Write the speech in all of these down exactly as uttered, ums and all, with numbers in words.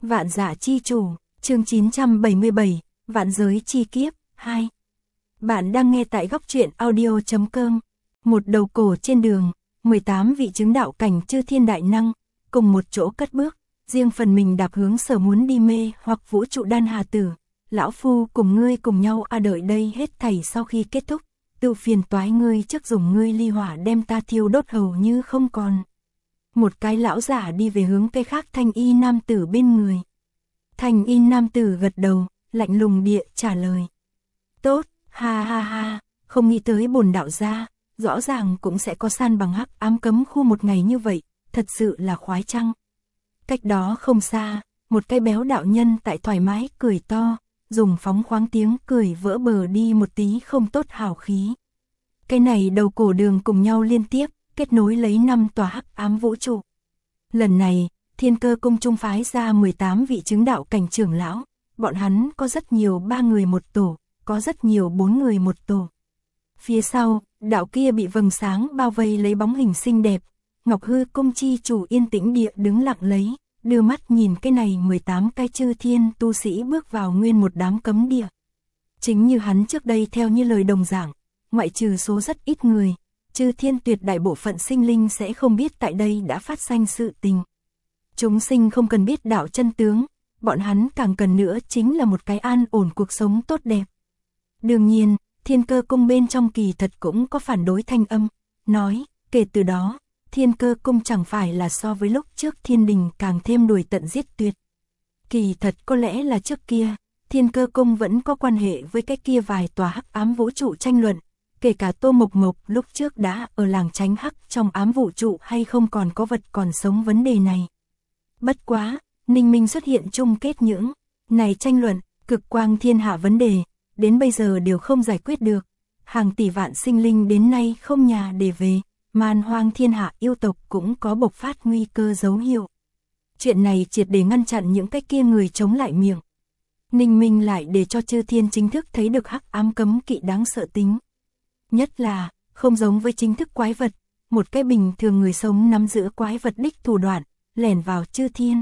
Vạn Dạ Chi Chủ, chương chín trăm bảy mươi bảy, Vạn Giới Chi Kiếp, hai. Bạn đang nghe tại góc truyện audio chấm com. Một đầu cổ trên đường, mười tám vị chứng đạo cảnh chư thiên đại năng, cùng một chỗ cất bước, riêng phần mình đạp hướng sở muốn đi mê hoặc vũ trụ đan hà tử. Lão Phu cùng ngươi cùng nhau a đợi đây hết thảy sau khi kết thúc, tự phiền toái ngươi trước dùng ngươi ly hỏa đem ta thiêu đốt hầu như không còn. Một cái lão giả đi về hướng cây khác thanh y nam tử bên người. Thanh y nam tử gật đầu, lạnh lùng địa trả lời. Tốt, ha ha ha, không nghĩ tới bổn đạo gia, rõ ràng cũng sẽ có san bằng hắc ám cấm khu một ngày như vậy, thật sự là khoái chăng. Cách đó không xa, một cái béo đạo nhân tại thoải mái cười to, dùng phóng khoáng tiếng cười vỡ bờ đi một tí không tốt hào khí. Cái này đầu cổ đường cùng nhau liên tiếp, kết nối lấy năm tòa hắc ám vũ trụ. Lần này, Thiên Cơ Cung trung phái ra mười tám vị chứng đạo cảnh trưởng lão, bọn hắn có rất nhiều ba người một tổ, có rất nhiều bốn người một tổ. Phía sau, đạo kia bị vầng sáng bao vây lấy bóng hình xinh đẹp, Ngọc Hư Cung chi chủ yên tĩnh địa đứng lặng lấy, đưa mắt nhìn cái này mười tám cái chư thiên tu sĩ bước vào nguyên một đám cấm địa. Chính như hắn trước đây theo như lời đồng giảng, ngoại trừ số rất ít người, chư thiên tuyệt đại bộ phận sinh linh sẽ không biết tại đây đã phát sinh sự tình. Chúng sinh không cần biết đạo chân tướng, bọn hắn càng cần nữa chính là một cái an ổn cuộc sống tốt đẹp. Đương nhiên, Thiên Cơ Cung bên trong kỳ thật cũng có phản đối thanh âm, nói, kể từ đó, Thiên Cơ Cung chẳng phải là so với lúc trước Thiên Đình càng thêm đuổi tận giết tuyệt. Kỳ thật có lẽ là trước kia, Thiên Cơ Cung vẫn có quan hệ với cái kia vài tòa hắc ám vũ trụ tranh luận, kể cả Tô Mộc Mộc lúc trước đã ở làng tránh hắc trong ám vũ trụ hay không còn có vật còn sống vấn đề này. Bất quá, Ninh Minh xuất hiện chung kết những này tranh luận, cực quang thiên hạ vấn đề, đến bây giờ đều không giải quyết được. Hàng tỷ vạn sinh linh đến nay không nhà để về, man hoang thiên hạ yêu tộc cũng có bộc phát nguy cơ dấu hiệu. Chuyện này triệt để ngăn chặn những cái kia người chống lại miệng. Ninh Minh lại để cho chư thiên chính thức thấy được hắc ám cấm kỵ đáng sợ tính. Nhất là, không giống với chính thức quái vật, một cái bình thường người sống nắm giữ quái vật đích thủ đoạn, lẻn vào chư thiên.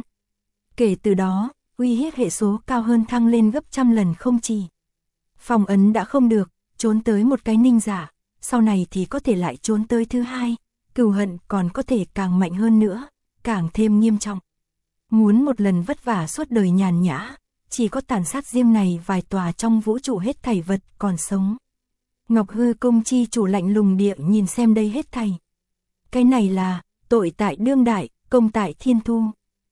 Kể từ đó, uy hiếp hệ số cao hơn thăng lên gấp trăm lần không chỉ. Phong ấn đã không được, trốn tới một cái ninh giả, sau này thì có thể lại trốn tới thứ hai, cừu hận còn có thể càng mạnh hơn nữa, càng thêm nghiêm trọng. Muốn một lần vất vả suốt đời nhàn nhã, chỉ có tàn sát riêng này vài tòa trong vũ trụ hết thảy vật còn sống. Ngọc Hư Cung chi chủ lạnh lùng địa nhìn xem đây hết thảy. Cái này là, tội tại đương đại, công tại thiên thu.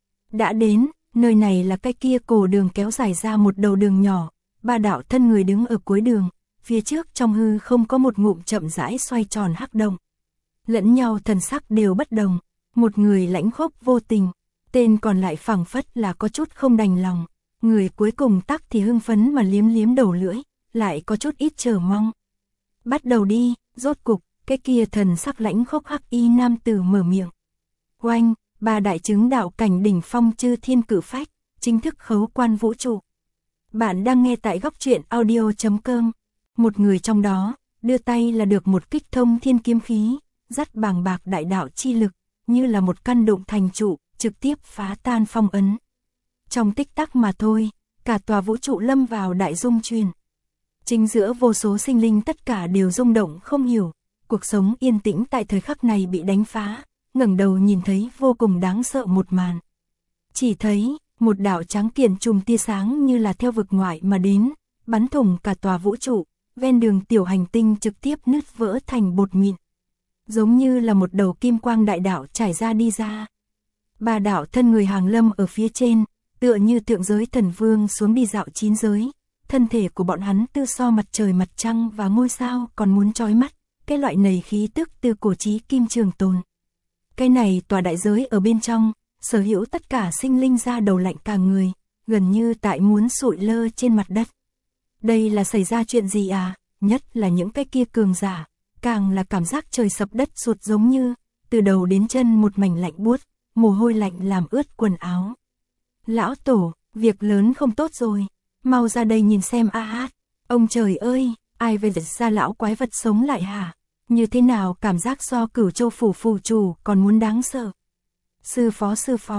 Đã đến, nơi này là cái kia cổ đường kéo dài ra một đầu đường nhỏ, ba đạo thân người đứng ở cuối đường, phía trước trong hư không có một ngụm chậm rãi xoay tròn hắc động. Lẫn nhau thần sắc đều bất đồng, một người lãnh khốc vô tình, tên còn lại phảng phất là có chút không đành lòng, người cuối cùng tắc thì hưng phấn mà liếm liếm đầu lưỡi, lại có chút ít chờ mong. Bắt đầu đi, rốt cục, cái kia thần sắc lãnh khốc hắc y nam tử mở miệng. Oanh, ba đại chứng đạo cảnh đỉnh phong chư thiên cử phách, chính thức khấu quan vũ trụ. Bạn đang nghe tại góc truyện audio chấm com. Một người trong đó, đưa tay là được một kích thông thiên kiếm khí, dắt bàng bạc đại đạo chi lực, như là một căn đụng thành trụ, trực tiếp phá tan phong ấn. Trong tích tắc mà thôi, cả tòa vũ trụ lâm vào đại dung truyền. Chính giữa vô số sinh linh tất cả đều rung động không hiểu, cuộc sống yên tĩnh tại thời khắc này bị đánh phá, ngẩng đầu nhìn thấy vô cùng đáng sợ một màn. Chỉ thấy, một đạo trắng kiện chùm tia sáng như là theo vực ngoại mà đến, bắn thủng cả tòa vũ trụ, ven đường tiểu hành tinh trực tiếp nứt vỡ thành bột mịn. Giống như là một đầu kim quang đại đạo trải ra đi ra. Ba đạo thân người hàng lâm ở phía trên, tựa như thượng giới thần vương xuống đi dạo chín giới. Thân thể của bọn hắn tư so mặt trời mặt trăng và ngôi sao còn muốn chói mắt, cái loại nầy khí tức từ cổ chí kim trường tồn. Cái này tòa đại giới ở bên trong, sở hữu tất cả sinh linh ra đầu lạnh cả người, gần như tại muốn sụi lơ trên mặt đất. Đây là xảy ra chuyện gì à, nhất là những cái kia cường giả, càng là cảm giác trời sập đất sụt giống như, từ đầu đến chân một mảnh lạnh buốt, mồ hôi lạnh làm ướt quần áo. Lão tổ, việc lớn không tốt rồi. Mau ra đây nhìn xem a hát, ông trời ơi, ai về giật ra lão quái vật sống lại hả? Như thế nào cảm giác so Cửu Châu phủ phủ chủ còn muốn đáng sợ. Sư phó sư phó,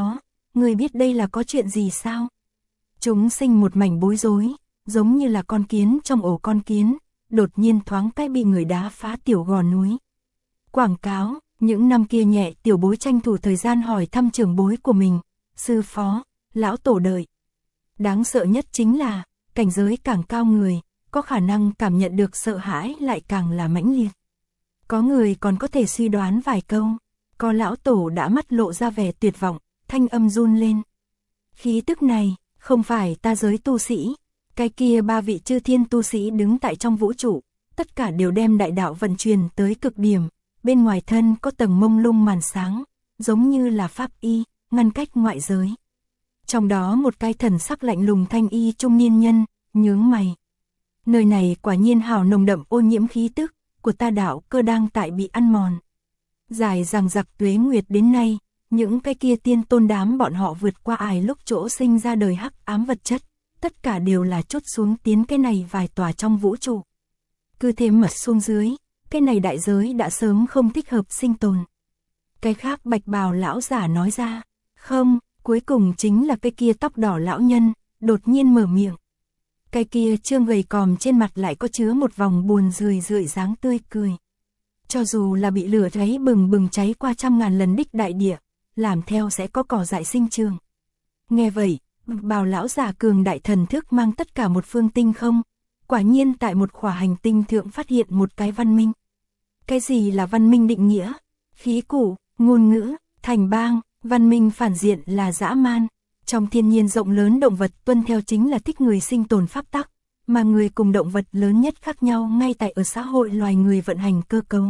ngươi biết đây là có chuyện gì sao? Chúng sinh một mảnh bối rối, giống như là con kiến trong ổ con kiến, đột nhiên thoáng cái bị người đá phá tiểu gò núi. Quảng cáo, những năm kia nhẹ tiểu bối tranh thủ thời gian hỏi thăm trưởng bối của mình, sư phó, lão tổ đợi. Đáng sợ nhất chính là, cảnh giới càng cao người, có khả năng cảm nhận được sợ hãi lại càng là mãnh liệt. Có người còn có thể suy đoán vài câu, có lão tổ đã mắt lộ ra vẻ tuyệt vọng, thanh âm run lên. Khí tức này, không phải ta giới tu sĩ, cái kia ba vị chư thiên tu sĩ đứng tại trong vũ trụ, tất cả đều đem đại đạo vận truyền tới cực điểm, bên ngoài thân có tầng mông lung màn sáng, giống như là pháp y, ngăn cách ngoại giới. Trong đó một cái thần sắc lạnh lùng thanh y trung niên nhân, nhướng mày. Nơi này quả nhiên hào nồng đậm ô nhiễm khí tức, của ta đạo cơ đang tại bị ăn mòn. Dài rằng giặc tuế nguyệt đến nay, những cái kia tiên tôn đám bọn họ vượt qua ải lúc chỗ sinh ra đời hắc ám vật chất, tất cả đều là chốt xuống tiến cái này vài tòa trong vũ trụ. Cứ thế mật xuống dưới, cái này đại giới đã sớm không thích hợp sinh tồn. Cái khác bạch bào lão giả nói ra, không, cuối cùng chính là cái kia tóc đỏ lão nhân, đột nhiên mở miệng. Cái kia trương gầy còm trên mặt lại có chứa một vòng buồn rười rượi dáng tươi cười. Cho dù là bị lửa cháy bừng bừng cháy qua trăm ngàn lần đích đại địa, làm theo sẽ có cỏ dại sinh trường. Nghe vậy, bào lão giả cường đại thần thức mang tất cả một phương tinh không, quả nhiên tại một khỏa hành tinh thượng phát hiện một cái văn minh. Cái gì là văn minh định nghĩa? Khí cụ, ngôn ngữ, thành bang, văn minh phản diện là dã man. Trong thiên nhiên rộng lớn động vật tuân theo chính là thích người sinh tồn pháp tắc, mà người cùng động vật lớn nhất khác nhau ngay tại ở xã hội loài người vận hành cơ cấu.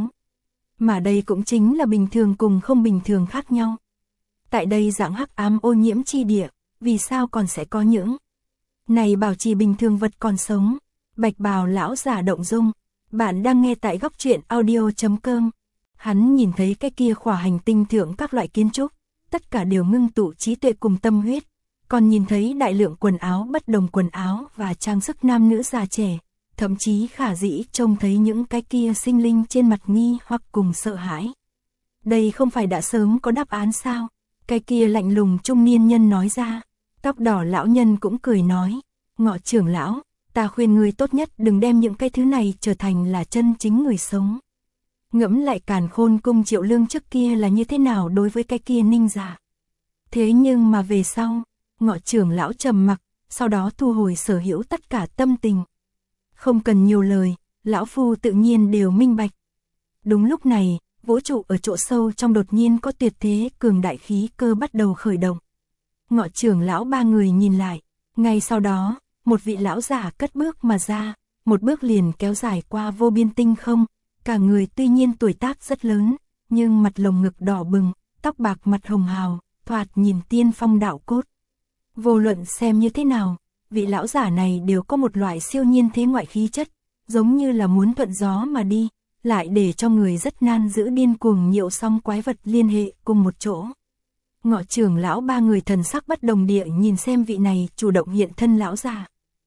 Mà đây cũng chính là bình thường cùng không bình thường khác nhau. Tại đây dạng hắc ám ô nhiễm chi địa, vì sao còn sẽ có những này bảo trì bình thường vật còn sống? Bạch bào lão giả động dung, bạn đang nghe tại góc truyện audio chấm com. Hắn nhìn thấy cái kia khỏa hành tinh thượng các loại kiến trúc, tất cả đều ngưng tụ trí tuệ cùng tâm huyết, còn nhìn thấy đại lượng quần áo bất đồng quần áo và trang sức nam nữ già trẻ, thậm chí khả dĩ trông thấy những cái kia sinh linh trên mặt nghi hoặc cùng sợ hãi. Đây không phải đã sớm có đáp án sao? Cái kia lạnh lùng trung niên nhân nói ra. Tóc đỏ lão nhân cũng cười nói, Ngọ trưởng lão, ta khuyên ngươi tốt nhất đừng đem những cái thứ này trở thành là chân chính người sống. Ngẫm lại Càn Khôn cung Triệu Lương trước kia là như thế nào đối với cái kia ninh giả. Thế nhưng mà về sau, Ngọ trưởng lão trầm mặc, sau đó thu hồi sở hữu tất cả tâm tình. Không cần nhiều lời, lão phu tự nhiên đều minh bạch. Đúng lúc này, vũ trụ ở chỗ sâu trong đột nhiên có tuyệt thế cường đại khí cơ bắt đầu khởi động. Ngọ trưởng lão ba người nhìn lại, ngay sau đó, một vị lão giả cất bước mà ra, một bước liền kéo dài qua vô biên tinh không, cả người tuy nhiên tuổi tác rất lớn, nhưng mặt lồng ngực đỏ bừng, tóc bạc mặt hồng hào, thoạt nhìn tiên phong đạo cốt. Vô luận xem như thế nào, vị lão giả này đều có một loại siêu nhiên thế ngoại khí chất, giống như là muốn thuận gió mà đi, lại để cho người rất nan giữ điên cuồng nhiễu song quái vật liên hệ cùng một chỗ. Ngọ trưởng lão ba người thần sắc bất đồng địa nhìn xem vị này chủ động hiện thân lão già.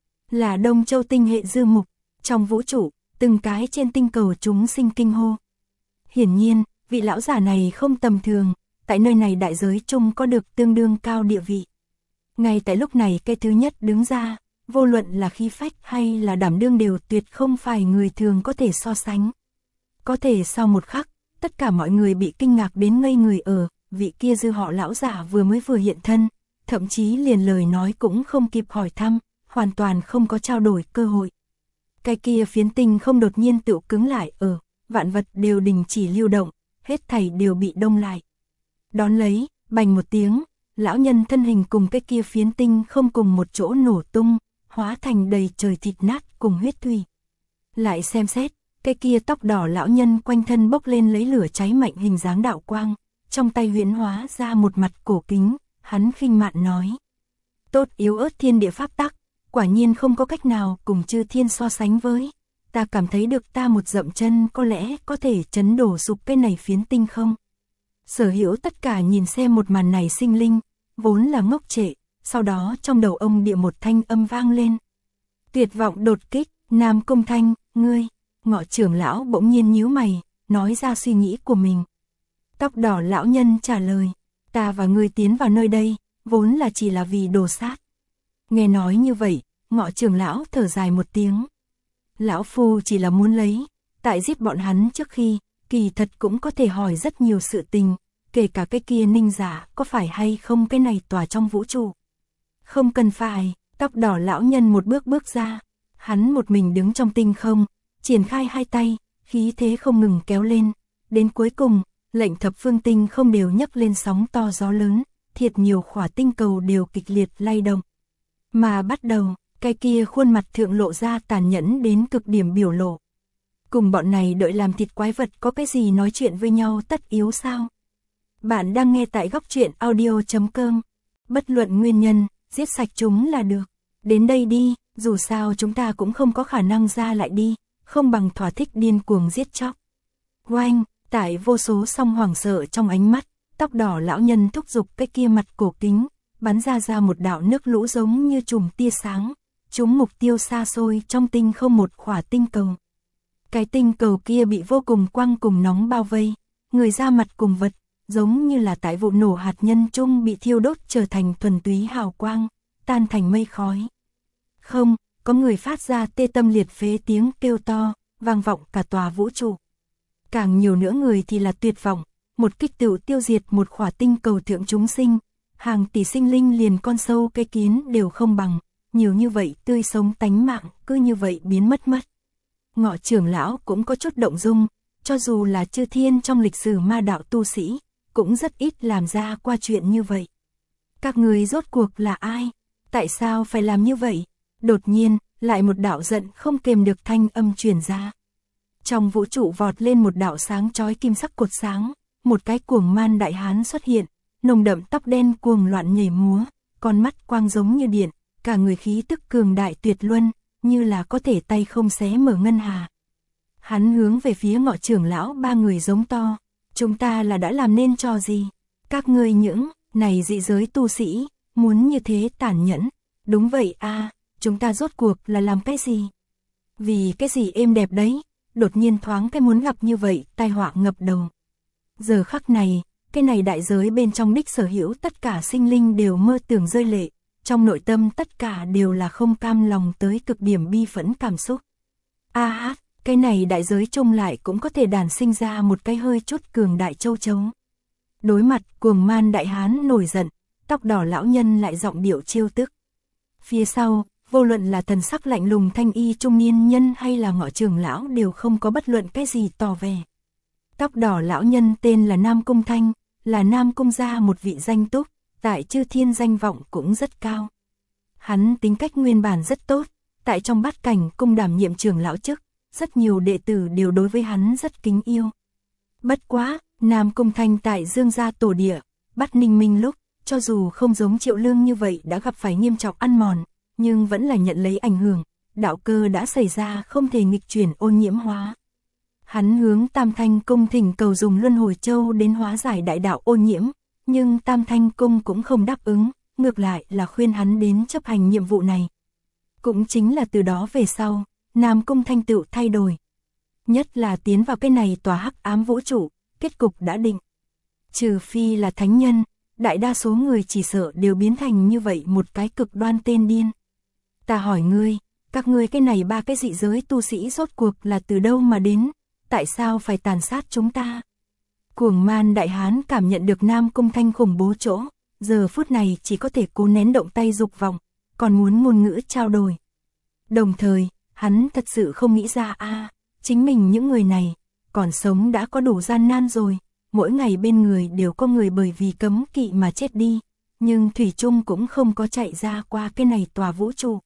Là Đông Châu tinh hệ dư mục, trong vũ trụ, từng cái trên tinh cầu chúng sinh kinh hô. Hiển nhiên, vị lão giả này không tầm thường, tại nơi này đại giới chung có được tương đương cao địa vị. Ngay tại lúc này cái thứ nhất đứng ra, vô luận là khí phách hay là đảm đương đều tuyệt không phải người thường có thể so sánh. Có thể sau một khắc, tất cả mọi người bị kinh ngạc đến ngây người ở, vị kia dư họ lão giả vừa mới vừa hiện thân, thậm chí liền lời nói cũng không kịp hỏi thăm, hoàn toàn không có trao đổi cơ hội. Cái kia phiến tinh không đột nhiên tựu cứng lại ở, vạn vật đều đình chỉ lưu động, hết thảy đều bị đông lại. Đón lấy, bành một tiếng, lão nhân thân hình cùng cái kia phiến tinh không cùng một chỗ nổ tung, hóa thành đầy trời thịt nát cùng huyết thủy. Lại xem xét, cái kia tóc đỏ lão nhân quanh thân bốc lên lấy lửa cháy mạnh hình dáng đạo quang, trong tay huyễn hóa ra một mặt cổ kính, hắn khinh mạn nói. Tốt yếu ớt thiên địa pháp tắc, quả nhiên không có cách nào cùng chư thiên so sánh với. Ta cảm thấy được ta một dậm chân có lẽ có thể chấn đổ sụp cái này phiến tinh không. Sở hữu tất cả nhìn xem một màn này sinh linh, vốn là ngốc trệ, sau đó trong đầu ông địa một thanh âm vang lên. Tuyệt vọng đột kích, Nam Công Thanh, ngươi, Ngọ trưởng lão bỗng nhiên nhíu mày, nói ra suy nghĩ của mình. Tóc đỏ lão nhân trả lời, ta và ngươi tiến vào nơi đây, vốn là chỉ là vì đồ sát. Nghe nói như vậy, Ngọ trưởng lão thở dài một tiếng. Lão phu chỉ là muốn lấy, tại giết bọn hắn trước khi, kỳ thật cũng có thể hỏi rất nhiều sự tình, kể cả cái kia ninh giả có phải hay không cái này tỏa trong vũ trụ. Không cần phải, tóc đỏ lão nhân một bước bước ra, hắn một mình đứng trong tinh không, triển khai hai tay, khí thế không ngừng kéo lên, đến cuối cùng, lệnh thập phương tinh không đều nhấc lên sóng to gió lớn, thiệt nhiều khỏa tinh cầu đều kịch liệt lay động. Mà bắt đầu, cái kia khuôn mặt thượng lộ ra tàn nhẫn đến cực điểm biểu lộ. Cùng bọn này đợi làm thịt quái vật có cái gì nói chuyện với nhau tất yếu sao? Bạn đang nghe tại góc truyện audio chấm com. Bất luận nguyên nhân, giết sạch chúng là được. Đến đây đi, dù sao chúng ta cũng không có khả năng ra lại đi, không bằng thỏa thích điên cuồng giết chóc. Oanh, tại vô số song hoảng sợ trong ánh mắt, tóc đỏ lão nhân thúc giục cái kia mặt cổ kính, bắn ra ra một đạo nước lũ giống như chùm tia sáng, chúng mục tiêu xa xôi trong tinh không một khỏa tinh cầu. Cái tinh cầu kia bị vô cùng quang cùng nóng bao vây, người ra mặt cùng vật, giống như là tại vụ nổ hạt nhân chung bị thiêu đốt trở thành thuần túy hào quang, tan thành mây khói. Không, có người phát ra tê tâm liệt phế tiếng kêu to, vang vọng cả tòa vũ trụ. Càng nhiều nữa người thì là tuyệt vọng, một kích tựu tiêu diệt một khỏa tinh cầu thượng chúng sinh, hàng tỷ sinh linh liền con sâu cái kiến đều không bằng, nhiều như vậy tươi sống tánh mạng cứ như vậy biến mất mất. Ngọ trưởng lão cũng có chút động dung, cho dù là chư thiên trong lịch sử ma đạo tu sĩ, cũng rất ít làm ra qua chuyện như vậy. Các người rốt cuộc là ai? Tại sao phải làm như vậy? Đột nhiên, lại một đạo giận không kềm được thanh âm truyền ra. Trong vũ trụ vọt lên một đạo sáng chói kim sắc cột sáng, một cái cuồng man đại hán xuất hiện, nồng đậm tóc đen cuồng loạn nhảy múa, con mắt quang giống như điện, cả người khí tức cường đại tuyệt luân, như là có thể tay không xé mở ngân hà. Hắn hướng về phía Ngọ trưởng lão ba người giống to, chúng ta là đã làm nên trò gì? Các ngươi những này dị giới tu sĩ, muốn như thế tàn nhẫn, đúng vậy a, à, chúng ta rốt cuộc là làm cái gì? Vì cái gì êm đẹp đấy, đột nhiên thoáng cái muốn gặp như vậy, tai họa ngập đầu. Giờ khắc này, cái này đại giới bên trong đích sở hữu tất cả sinh linh đều mơ tưởng rơi lệ, trong nội tâm tất cả đều là không cam lòng tới cực điểm bi phẫn cảm xúc. A hát, cái này đại giới chung lại cũng có thể đản sinh ra một cái hơi chút cường đại châu chấu. Đối mặt cuồng man đại hán nổi giận, tóc đỏ lão nhân lại giọng điệu trêu tức. Phía sau, vô luận là thần sắc lạnh lùng thanh y trung niên nhân hay là Ngọ trưởng lão đều không có bất luận cái gì tỏ vẻ. Tóc đỏ lão nhân tên là Nam Cung Thanh, là Nam Cung gia một vị danh túc, tại chư thiên danh vọng cũng rất cao. Hắn tính cách nguyên bản rất tốt, tại trong bát cảnh cung đảm nhiệm trưởng lão chức, rất nhiều đệ tử đều đối với hắn rất kính yêu. Bất quá, Nam Cung Thanh tại Dương gia tổ địa, Bát Ninh Minh lúc, cho dù không giống Triệu Lương như vậy đã gặp phải nghiêm trọng ăn mòn, nhưng vẫn là nhận lấy ảnh hưởng, đạo cơ đã xảy ra không thể nghịch chuyển ô nhiễm hóa. Hắn hướng Tam Thanh Cung thỉnh cầu dùng Luân Hồi Châu đến hóa giải đại đạo ô nhiễm, nhưng Tam Thanh Cung cũng không đáp ứng, ngược lại là khuyên hắn đến chấp hành nhiệm vụ này. Cũng chính là từ đó về sau, Nam Cung Thanh tựu thay đổi. Nhất là tiến vào cái này tòa hắc ám vũ trụ, kết cục đã định. Trừ phi là thánh nhân, đại đa số người chỉ sợ đều biến thành như vậy một cái cực đoan tên điên. Ta hỏi ngươi, các ngươi cái này ba cái dị giới tu sĩ rốt cuộc là từ đâu mà đến, tại sao phải tàn sát chúng ta? Cuồng man đại hán cảm nhận được Nam Cung Thanh khủng bố chỗ, giờ phút này chỉ có thể cố nén động tay dục vọng, còn muốn ngôn ngữ trao đổi. Đồng thời, hắn thật sự không nghĩ ra a, à, chính mình những người này, còn sống đã có đủ gian nan rồi, mỗi ngày bên người đều có người bởi vì cấm kỵ mà chết đi, nhưng thủy chung cũng không có chạy ra qua cái này tòa vũ trụ.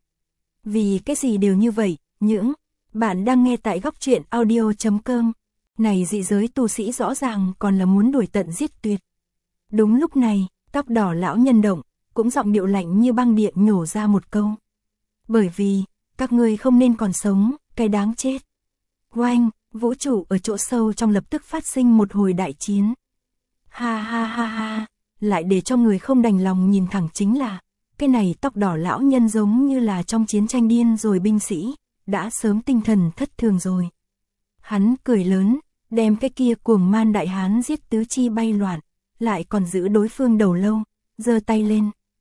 Vì cái gì đều như vậy, những bạn đang nghe tại góc truyện audio chấm com. Này dị giới tu sĩ rõ ràng còn là muốn đuổi tận giết tuyệt. Đúng lúc này, tóc đỏ lão nhân động, cũng giọng điệu lạnh như băng điện nhổ ra một câu. Bởi vì, các ngươi không nên còn sống, cái đáng chết. Oanh, vũ trụ ở chỗ sâu trong lập tức phát sinh một hồi đại chiến. Ha ha ha ha, lại để cho người không đành lòng nhìn thẳng chính là, cái này tóc đỏ lão nhân giống như là trong chiến tranh điên rồi binh sĩ, đã sớm tinh thần thất thường rồi. Hắn cười lớn, đem cái kia cuồng man đại hán giết tứ chi bay loạn, lại còn giữ đối phương đầu lâu, giơ tay lên,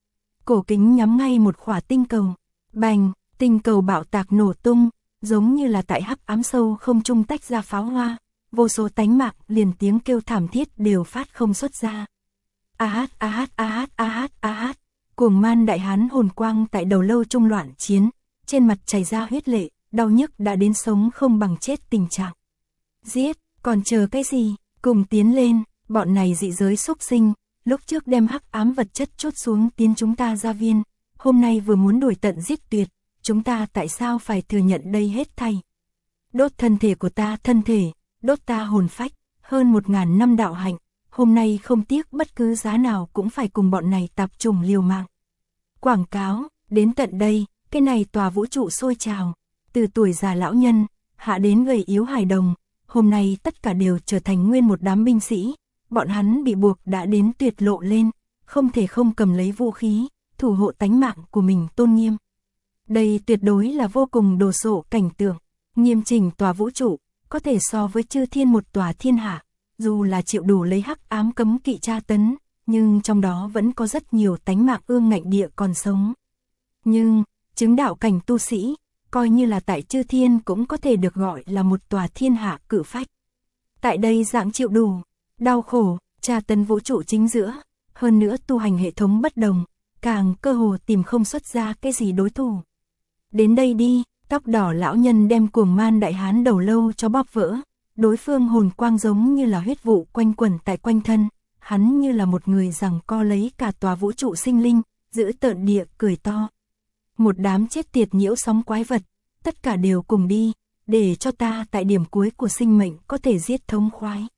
cổ kính nhắm ngay một khỏa tinh cầu. Bành, tinh cầu bạo tạc nổ tung, giống như là tại hắc ám sâu không trung tách ra pháo hoa, vô số tánh mạng liền tiếng kêu thảm thiết đều phát không xuất ra. A hát a hát a hát a hát a hát, cuồng man đại hán hồn quang tại đầu lâu trung loạn chiến, trên mặt chảy ra huyết lệ, đau nhức đã đến sống không bằng chết tình trạng. Giết, còn chờ cái gì, cùng tiến lên, bọn này dị giới súc sinh, lúc trước đem hắc ám vật chất chốt xuống tiến chúng ta gia viên, hôm nay vừa muốn đuổi tận giết tuyệt, chúng ta tại sao phải thừa nhận đây hết thảy? Đốt thân thể của ta thân thể, đốt ta hồn phách, hơn một ngàn năm đạo hạnh, hôm nay không tiếc bất cứ giá nào cũng phải cùng bọn này tạp chủng liều mạng. Quảng cáo, đến tận đây, cái này tòa vũ trụ sôi trào, từ tuổi già lão nhân, hạ đến gầy yếu hài đồng, hôm nay tất cả đều trở thành nguyên một đám binh sĩ, bọn hắn bị buộc đã đến tuyệt lộ lên, không thể không cầm lấy vũ khí, thủ hộ tánh mạng của mình tôn nghiêm. Đây tuyệt đối là vô cùng đồ sộ cảnh tượng, nghiêm chỉnh tòa vũ trụ, có thể so với chư thiên một tòa thiên hạ, dù là chịu đủ lấy hắc ám cấm kỵ tra tấn, nhưng trong đó vẫn có rất nhiều tánh mạng ương ngạnh địa còn sống. Nhưng, chứng đạo cảnh tu sĩ, coi như là tại chư thiên cũng có thể được gọi là một tòa thiên hạ cự phách. Tại đây dạng chịu đủ, đau khổ, tra tấn vũ trụ chính giữa, hơn nữa tu hành hệ thống bất đồng, càng cơ hồ tìm không xuất ra cái gì đối thủ. Đến đây đi, tóc đỏ lão nhân đem cuồng man đại hán đầu lâu cho bóp vỡ, đối phương hồn quang giống như là huyết vụ quanh quẩn tại quanh thân, hắn như là một người giằng co lấy cả tòa vũ trụ sinh linh, giữ tợn địa cười to. Một đám chết tiệt nhiễu sóng quái vật, tất cả đều cùng đi, để cho ta tại điểm cuối của sinh mệnh có thể giết thống khoái.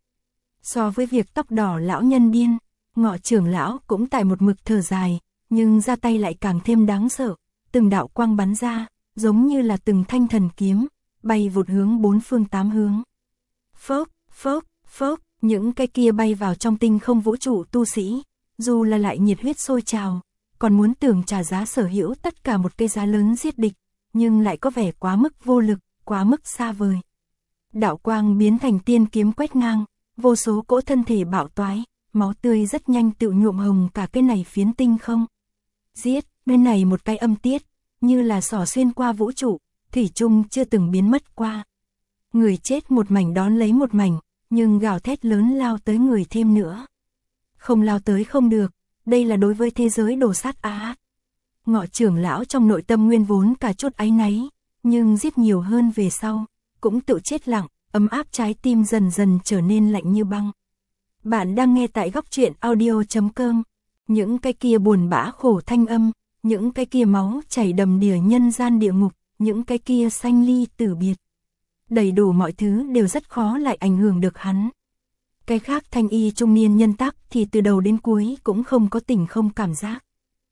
So với việc tóc đỏ lão nhân điên, Ngọ trưởng lão cũng tại một mực thở dài, nhưng ra tay lại càng thêm đáng sợ, từng đạo quang bắn ra, giống như là từng thanh thần kiếm, bay vụt hướng bốn phương tám hướng. Phốc, phốc, phốc, những cái kia bay vào trong tinh không vũ trụ tu sĩ, dù là lại nhiệt huyết sôi trào, còn muốn tưởng trả giá sở hữu tất cả một cái giá lớn giết địch, nhưng lại có vẻ quá mức vô lực, quá mức xa vời. Đạo quang biến thành tiên kiếm quét ngang, vô số cỗ thân thể bạo toái, máu tươi rất nhanh tự nhuộm hồng cả cái này phiến tinh không. Giết, bên này một cái âm tiết, như là xỏ xuyên qua vũ trụ, thủy chung chưa từng biến mất qua. Người chết một mảnh đón lấy một mảnh, nhưng gào thét lớn lao tới người thêm nữa. Không lao tới không được, đây là đối với thế giới đồ sát á. Ngọ trưởng lão trong nội tâm nguyên vốn cả chút áy náy, nhưng giết nhiều hơn về sau, cũng tự chết lặng, ấm áp trái tim dần dần trở nên lạnh như băng. Bạn đang nghe tại góc truyện audio chấm com, những cái kia buồn bã khổ thanh âm, những cái kia máu chảy đầm đìa nhân gian địa ngục, những cái kia sanh ly tử biệt. Đầy đủ mọi thứ đều rất khó lại ảnh hưởng được hắn. Cái khác thanh y trung niên nhân tắc thì từ đầu đến cuối cũng không có tình không cảm giác.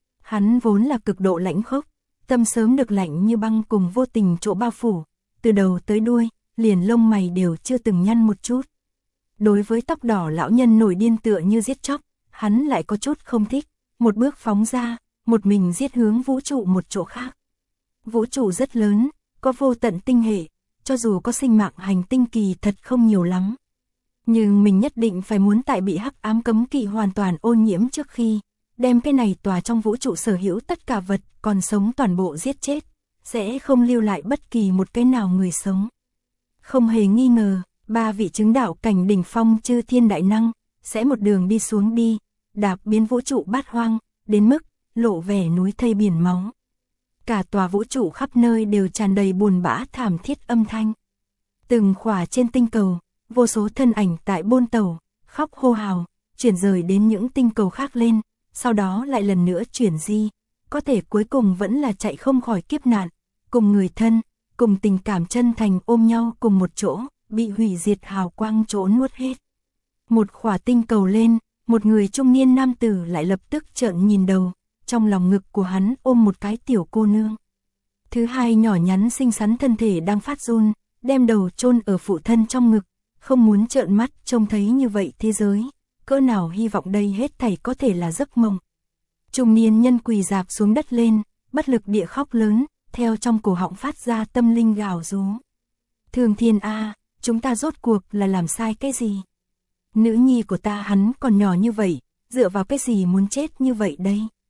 Hắn vốn là cực độ lãnh khốc, tâm sớm được lạnh như băng cùng vô tình chỗ bao phủ, từ đầu tới đuôi, liền lông mày đều chưa từng nhăn một chút. Đối với tóc đỏ lão nhân nổi điên tựa như giết chóc, hắn lại có chút không thích, một bước phóng ra, một mình giết hướng vũ trụ một chỗ khác. Vũ trụ rất lớn, có vô tận tinh hệ, cho dù có sinh mạng hành tinh kỳ thật không nhiều lắm. Nhưng mình nhất định phải muốn tại bị hắc ám cấm kỵ hoàn toàn ô nhiễm trước khi, đem cái này tòa trong vũ trụ sở hữu tất cả vật còn sống toàn bộ giết chết, sẽ không lưu lại bất kỳ một cái nào người sống. Không hề nghi ngờ, ba vị chứng đạo cảnh đỉnh phong chư thiên đại năng, sẽ một đường đi xuống đi, đạp biến vũ trụ bát hoang, đến mức lộ vẻ núi thây biển máu. Cả tòa vũ trụ khắp nơi đều tràn đầy buồn bã thảm thiết âm thanh. Từng khỏa trên tinh cầu, vô số thân ảnh tại bôn tàu, khóc hô hào, chuyển rời đến những tinh cầu khác lên, sau đó lại lần nữa chuyển di, có thể cuối cùng vẫn là chạy không khỏi kiếp nạn, cùng người thân, cùng tình cảm chân thành ôm nhau cùng một chỗ, bị hủy diệt hào quang chỗ nuốt hết. Một khỏa tinh cầu lên, một người trung niên nam tử lại lập tức trợn nhìn đầu, trong lòng ngực của hắn ôm một cái tiểu cô nương. Thứ hai nhỏ nhắn xinh xắn thân thể đang phát run, đem đầu chôn ở phụ thân trong ngực, không muốn trợn mắt trông thấy như vậy thế giới, cỡ nào hy vọng đây hết thảy có thể là giấc mộng. Trung niên nhân quỳ dạp xuống đất lên, bất lực địa khóc lớn, theo trong cổ họng phát ra tâm linh gào rú. Thường Thiên a, chúng ta rốt cuộc là làm sai cái gì? Nữ nhi của ta hắn còn nhỏ như vậy, dựa vào cái gì muốn chết như vậy đây?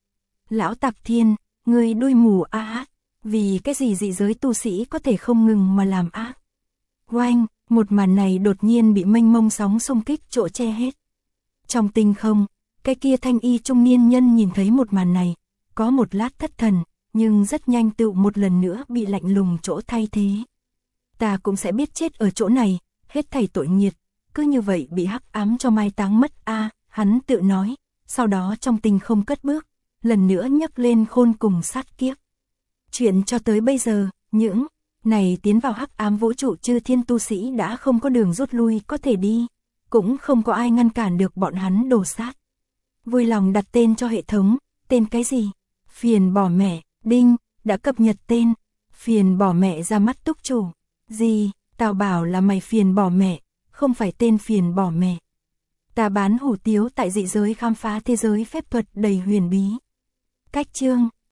Lão Tạc Thiên, ngươi đuôi mù a ác, vì cái gì dị giới tu sĩ có thể không ngừng mà làm ác. Oanh, một màn này đột nhiên bị mênh mông sóng xung kích chỗ che hết. Trong tinh không, cái kia thanh y trung niên nhân nhìn thấy một màn này, có một lát thất thần, nhưng rất nhanh tự một lần nữa bị lạnh lùng chỗ thay thế. Ta cũng sẽ biết chết ở chỗ này, hết thảy tội nghiệt, cứ như vậy bị hắc ám cho mai táng mất a, à, hắn tự nói, sau đó trong tinh không cất bước, lần nữa nhấc lên khôn cùng sát kiếp. Chuyện cho tới bây giờ, những này tiến vào hắc ám vũ trụ chư thiên tu sĩ đã không có đường rút lui có thể đi, cũng không có ai ngăn cản được bọn hắn đổ sát. Vui lòng đặt tên cho hệ thống, tên cái gì? Phiền bỏ mẹ, đinh, đã cập nhật tên. Phiền bỏ mẹ ra mắt túc chủ. Gì, tao bảo là mày phiền bỏ mẹ, không phải tên phiền bỏ mẹ. Ta bán hủ tiếu tại dị giới khám phá thế giới phép thuật đầy huyền bí. Cách chương